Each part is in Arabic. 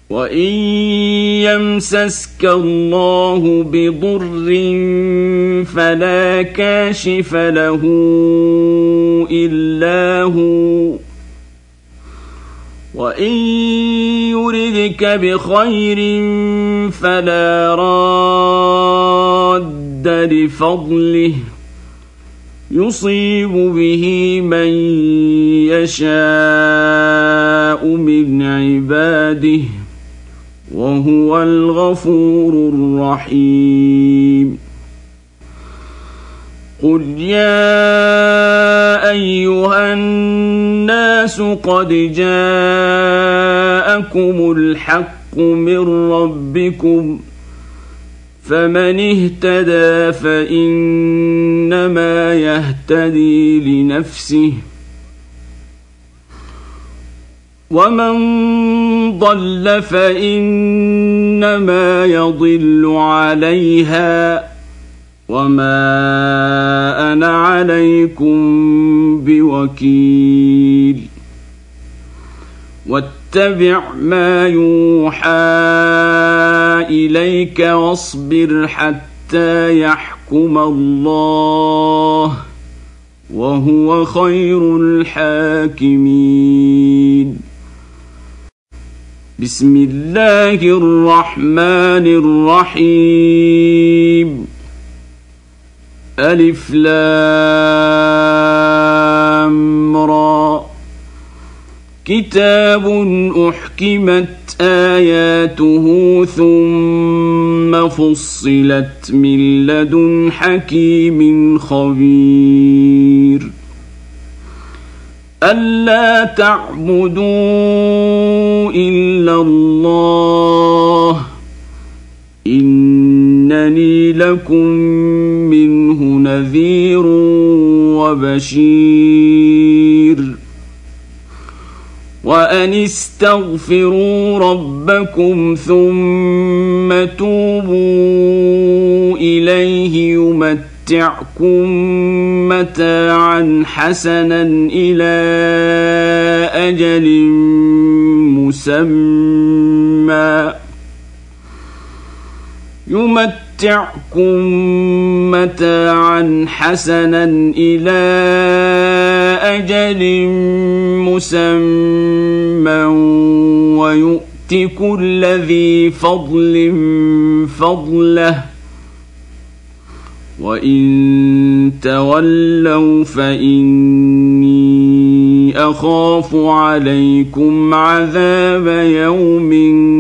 وإن يمسسك الله بضر فلا كاشف له إلا هو، وإن يردك بخير فلا راد لفضله يصيب به من يشاء من عباده وهو الغفور الرحيم. قل يا أيها الناس قد جاءكم الحق من ربكم فمن اهتدى فإنما يهتدي لنفسه ومن ضل فإنما يضل عليها وما أنا عليكم بوكيل. واتبع ما يوحى إليك واصبر حتى يحكم الله وهو خير الحاكمين. بسم الله الرحمن الرحيم. ألف لام را. كتاب أحكمت آياته ثم فصلت من لدن حكيم خبير. ألا تعبدوا إلا الله إنني لكم منه نذير وبشير. وأن استغفروا ربكم ثم توبوا إليه يمتعكم متاعا حسنا إلى أجل مسمى ويؤت كل ذي فضل فضله وإن تولوا فإني أخاف عليكم عذاب يوم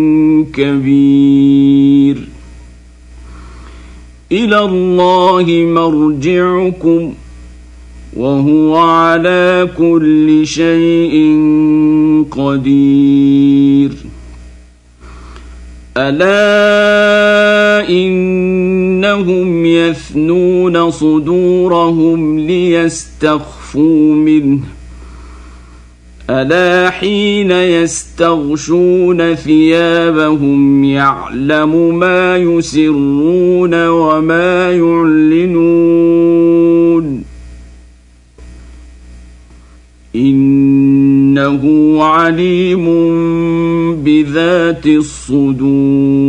كبير. إلى الله مرجعكم وهو على كل شيء قدير. ألا إنهم يثنون صدورهم ليستخفوا منه ألا حين يستغشون ثيابهم يعلم ما يسرون وما يعلنون إنه عليم بذات الصدور.